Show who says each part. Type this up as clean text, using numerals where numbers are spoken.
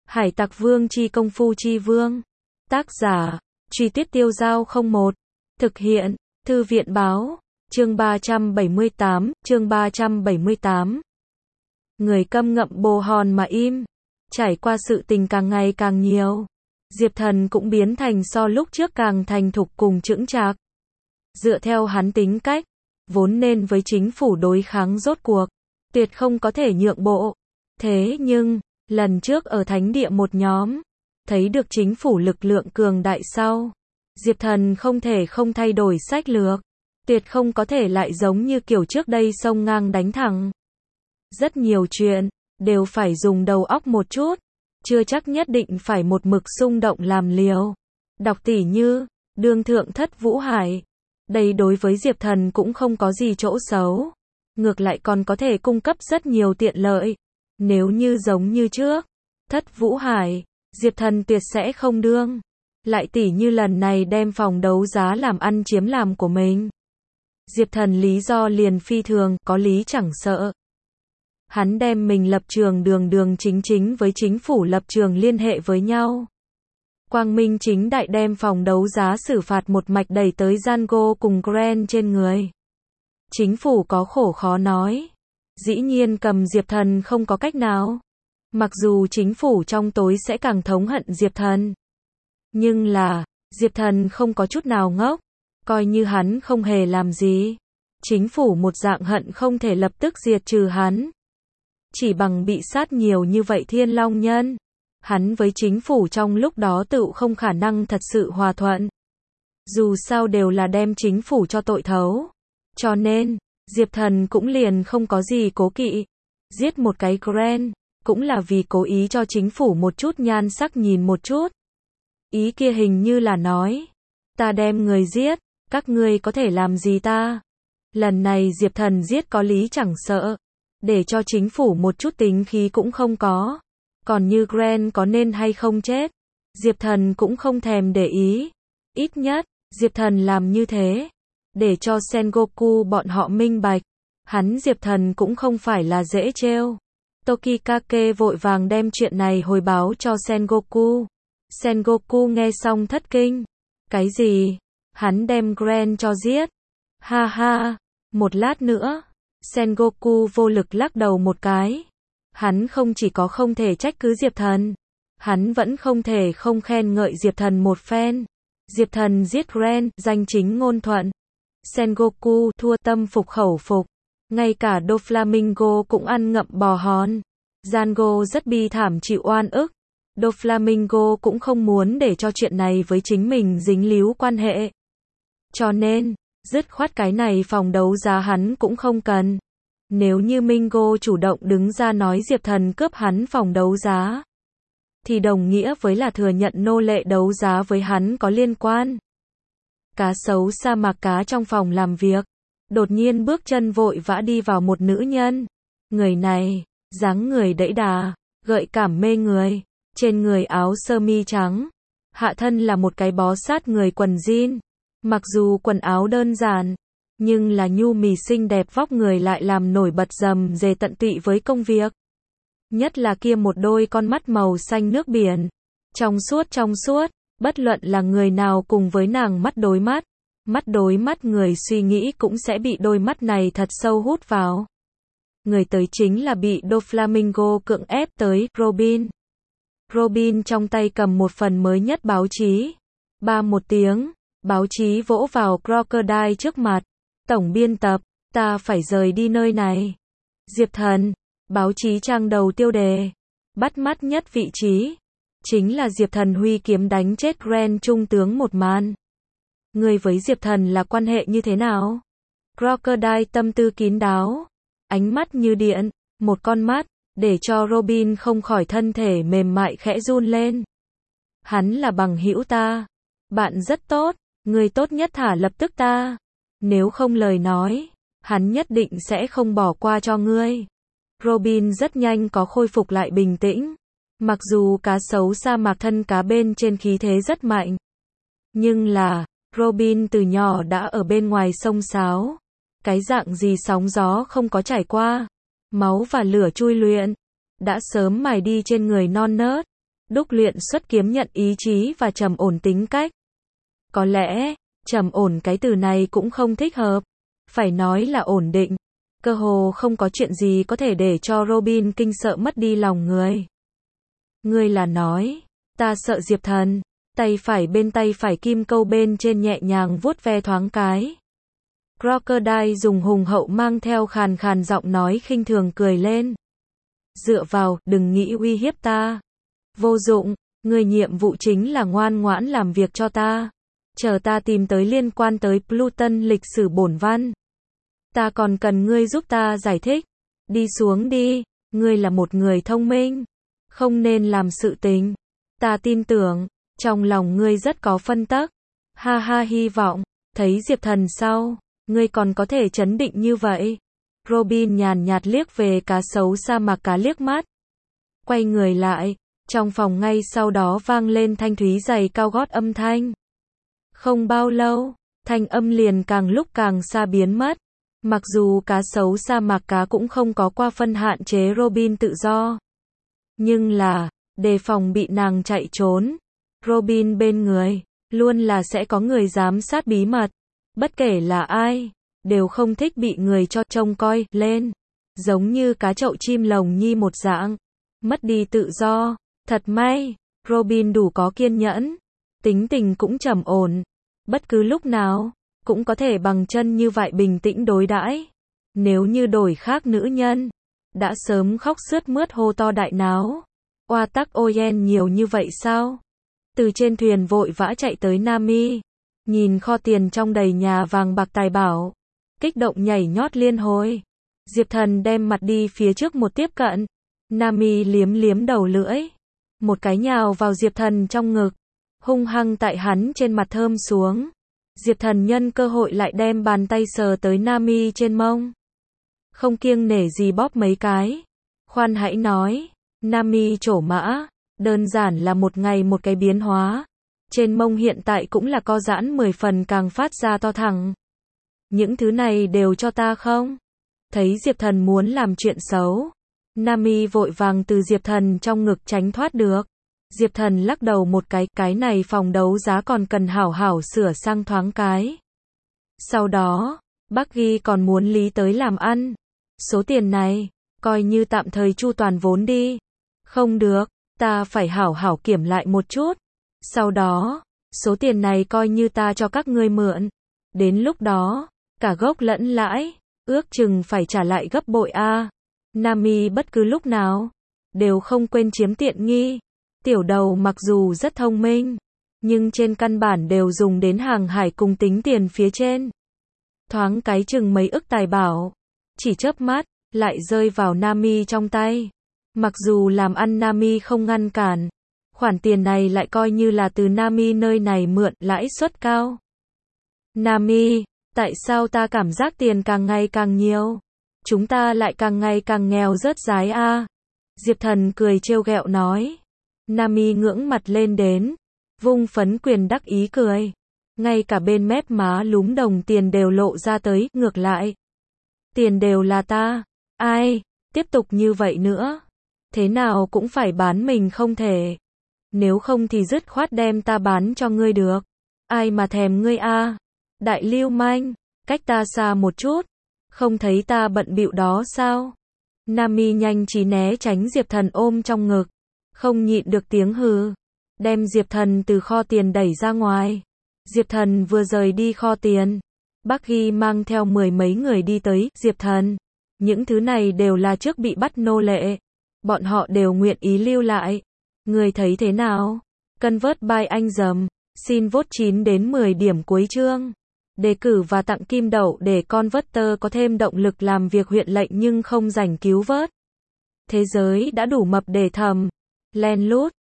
Speaker 1: Hải Tặc Vương chi công phu chi vương. Tác giả, Truy Tuyết Tiêu Dao 01. Thực hiện, Thư viện báo, chương 378. Người câm ngậm bồ hòn mà im. Trải qua sự tình càng ngày càng nhiều, Diệp Thần cũng biến thành so lúc trước càng thành thục cùng chững chạc. Dựa theo hắn tính cách, vốn nên với chính phủ đối kháng rốt cuộc, tuyệt không có thể nhượng bộ. Thế nhưng, lần trước ở thánh địa một nhóm, thấy được chính phủ lực lượng cường đại sau, Diệp Thần không thể không thay đổi sách lược, tuyệt không có thể lại giống như kiểu trước đây xông ngang đánh thẳng. Rất nhiều chuyện, đều phải dùng đầu óc một chút, chưa chắc nhất định phải một mực xung động làm liều. Đọc tỉ như, đương thượng thất Vũ Hải. Đây đối với Diệp Thần cũng không có gì chỗ xấu. Ngược lại còn có thể cung cấp rất nhiều tiện lợi. Nếu như giống như trước, thất Vũ Hải, Diệp Thần tuyệt sẽ không đương. Lại tỉ như lần này đem phòng đấu giá làm ăn chiếm làm của mình. Diệp Thần lý do liền phi thường, có lý chẳng sợ. Hắn đem mình lập trường đường chính với chính phủ lập trường liên hệ với nhau. Quang minh chính đại đem phòng đấu giá xử phạt một mạch đẩy tới Django cùng Gren trên người. Chính phủ có khổ khó nói. Dĩ nhiên cầm Diệp Thần không có cách nào. Mặc dù chính phủ trong tối sẽ càng thống hận Diệp Thần. Nhưng là, Diệp Thần không có chút nào ngốc. Coi như hắn không hề làm gì. Chính phủ một dạng hận không thể lập tức diệt trừ hắn. Chỉ bằng bị sát nhiều như vậy Thiên Long Nhân, hắn với chính phủ trong lúc đó tự không khả năng thật sự hòa thuận. Dù sao đều là đem chính phủ cho tội thấu. Cho nên, Diệp Thần cũng liền không có gì cố kỵ. Giết một cái Gren, cũng là vì cố ý cho chính phủ một chút nhan sắc nhìn một chút. Ý kia hình như là nói, ta đem người giết, các ngươi có thể làm gì ta? Lần này Diệp Thần giết có lý chẳng sợ. Để cho chính phủ một chút tính khí cũng không có. Còn như Gren có nên hay không chết, Diệp Thần cũng không thèm để ý. Ít nhất, Diệp Thần làm như thế, để cho Sengoku bọn họ minh bạch. Hắn Diệp Thần cũng không phải là dễ trêu. Tokikake vội vàng đem chuyện này hồi báo cho Sengoku. Sengoku nghe xong thất kinh. Cái gì? Hắn đem Gren cho giết? Ha ha, một lát nữa. Sengoku vô lực lắc đầu một cái. Hắn không chỉ có không thể trách cứ Diệp Thần, hắn vẫn không thể không khen ngợi Diệp Thần một phen. Diệp Thần giết Gren, danh chính ngôn thuận. Sengoku thua tâm phục khẩu phục. Ngay cả Doflamingo cũng ăn ngậm bò hòn. Django rất bi thảm chịu oan ức. Doflamingo cũng không muốn để cho chuyện này với chính mình dính líu quan hệ. Cho nên, dứt khoát cái này phòng đấu giá hắn cũng không cần. Nếu như Mingo chủ động đứng ra nói Diệp Thần cướp hắn phòng đấu giá, thì đồng nghĩa với là thừa nhận nô lệ đấu giá với hắn có liên quan. Cá sấu sa mạc cá trong phòng làm việc, đột nhiên bước chân vội vã đi vào một nữ nhân. Người này, dáng người đẫy đà, gợi cảm mê người, trên người áo sơ mi trắng, hạ thân là một cái bó sát người quần jean. Mặc dù quần áo đơn giản, nhưng là nhu mì xinh đẹp vóc người lại làm nổi bật rầm rề tận tụy với công việc. Nhất là kia một đôi con mắt màu xanh nước biển, trong suốt, bất luận là người nào cùng với nàng mắt đối mắt người suy nghĩ cũng sẽ bị đôi mắt này thật sâu hút vào. Người tới chính là bị Doflamingo cưỡng ép tới, Robin. Robin trong tay cầm một phần mới nhất báo chí. Ba một tiếng. Báo chí vỗ vào Crocodile trước mặt. Tổng biên tập, ta phải rời đi nơi này. Diệp Thần, báo chí trang đầu tiêu đề. Bắt mắt nhất vị trí. Chính là Diệp Thần huy kiếm đánh chết Gren trung tướng một màn. Người với Diệp Thần là quan hệ như thế nào? Crocodile tâm tư kín đáo. Ánh mắt như điện, một con mắt, để cho Robin không khỏi thân thể mềm mại khẽ run lên. Hắn là bằng hữu ta. Bạn rất tốt. Người tốt nhất thả lập tức ta. Nếu không lời nói, hắn nhất định sẽ không bỏ qua cho ngươi. Robin rất nhanh có khôi phục lại bình tĩnh. Mặc dù cá sấu sa mạc thân cá bên trên khí thế rất mạnh. Nhưng là, Robin từ nhỏ đã ở bên ngoài sông sáo. Cái dạng gì sóng gió không có trải qua. Máu và lửa chui luyện. Đã sớm mài đi trên người non nớt. đúc luyện xuất kiếm nhận ý chí và trầm ổn tính cách. Có lẽ, trầm ổn cái từ này cũng không thích hợp. Phải nói là ổn định. Cơ hồ không có chuyện gì có thể để cho Robin kinh sợ mất đi lòng người. Ngươi là nói, ta sợ Diệp Thần. Tay phải bên tay phải kim câu bên trên nhẹ nhàng vuốt ve thoáng cái. Crocodile dùng hùng hậu mang theo khàn khàn giọng nói khinh thường cười lên. Dựa vào, đừng nghĩ uy hiếp ta. Vô dụng, người nhiệm vụ chính là ngoan ngoãn làm việc cho ta. Chờ ta tìm tới liên quan tới Pluton lịch sử bổn văn. Ta còn cần ngươi giúp ta giải thích. Đi xuống đi, ngươi là một người thông minh. Không nên làm sự tình. Ta tin tưởng, trong lòng ngươi rất có phân tắc. Ha ha, hy vọng, thấy Diệp Thần sau, ngươi còn có thể trấn định như vậy. Robin nhàn nhạt liếc về cá sấu sa mạc cá liếc mắt. Quay người lại, trong phòng ngay sau đó vang lên thanh thúy giày cao gót âm thanh. Không bao lâu, thanh âm liền càng lúc càng xa biến mất. Mặc dù cá sấu sa mạc cá cũng không có qua phân hạn chế Robin tự do. Nhưng là, đề phòng bị nàng chạy trốn. Robin bên người, luôn là sẽ có người giám sát bí mật. Bất kể là ai, đều không thích bị người cho trông coi lên. Giống như cá chậu chim lồng nhi một dạng. Mất đi tự do. Thật may, Robin đủ có kiên nhẫn. Tính tình cũng trầm ổn. Bất cứ lúc nào, cũng có thể bằng chân như vậy bình tĩnh đối đãi. Nếu như đổi khác nữ nhân, đã sớm khóc sướt mướt hô to đại náo. Oa tắc Oyen nhiều như vậy sao? Từ trên thuyền vội vã chạy tới Nami. Nhìn kho tiền trong đầy nhà vàng bạc tài bảo. Kích động nhảy nhót liên hồi. Diệp Thần đem mặt đi phía trước một tiếp cận. Nami liếm liếm đầu lưỡi. Một cái nhào vào Diệp Thần trong ngực. Hung hăng tại hắn trên mặt thơm xuống. Diệp Thần nhân cơ hội lại đem bàn tay sờ tới Nami trên mông. Không kiêng nể gì bóp mấy cái. Khoan hãy nói. Nami trổ mã. Đơn giản là một ngày một cái biến hóa. Trên mông hiện tại cũng là co giãn 10 phần càng phát ra to thẳng. Những thứ này đều cho ta không? Thấy Diệp Thần muốn làm chuyện xấu. Nami vội vàng từ Diệp Thần trong ngực tránh thoát được. Diệp Thần lắc đầu một cái này phòng đấu giá còn cần hảo hảo sửa sang thoáng cái. Sau đó, bác Ghi còn muốn lý tới làm ăn. Số tiền này, coi như tạm thời chu toàn vốn đi. Không được, ta phải hảo hảo kiểm lại một chút. Sau đó, số tiền này coi như ta cho các ngươi mượn. Đến lúc đó, cả gốc lẫn lãi, ước chừng phải trả lại gấp bội a. Nami bất cứ lúc nào, đều không quên chiếm tiện nghi. Tiểu đầu mặc dù rất thông minh, nhưng trên căn bản đều dùng đến hàng hải cùng tính tiền phía trên. Thoáng cái chừng mấy ức tài bảo, chỉ chớp mắt, lại rơi vào Nami trong tay. Mặc dù làm ăn Nami không ngăn cản, khoản tiền này lại coi như là từ Nami nơi này mượn, lãi suất cao. Nami, tại sao ta cảm giác tiền càng ngày càng nhiều? Chúng ta lại càng ngày càng nghèo rớt rái a. Diệp Thần cười trêu ghẹo nói. Nami ngưỡng mặt lên đến, vung phấn quyền đắc ý cười. Ngay cả bên mép má lúm đồng tiền đều lộ ra tới, ngược lại. Tiền đều là ta. Ai, tiếp tục như vậy nữa. Thế nào cũng phải bán mình không thể. Nếu không thì dứt khoát đem ta bán cho ngươi được. Ai mà thèm ngươi a. Đại lưu manh, cách ta xa một chút. Không thấy ta bận bịu đó sao? Nami nhanh trí né tránh Diệp Thần ôm trong ngực. Không nhịn được tiếng hừ. Đem Diệp Thần từ kho tiền đẩy ra ngoài. Diệp Thần vừa rời đi kho tiền. Bác Ghi mang theo 10 mấy người đi tới. Diệp Thần. Những thứ này đều là trước bị bắt nô lệ. Bọn họ đều nguyện ý lưu lại. Người thấy thế nào? Convert by anh dầm. Xin vote 9 đến 10 điểm cuối chương. Đề cử và tặng kim đậu để Converter có thêm động lực làm việc huyện lệnh nhưng không rảnh cứu vớt. Thế giới đã đủ mập để thầm. Len lút.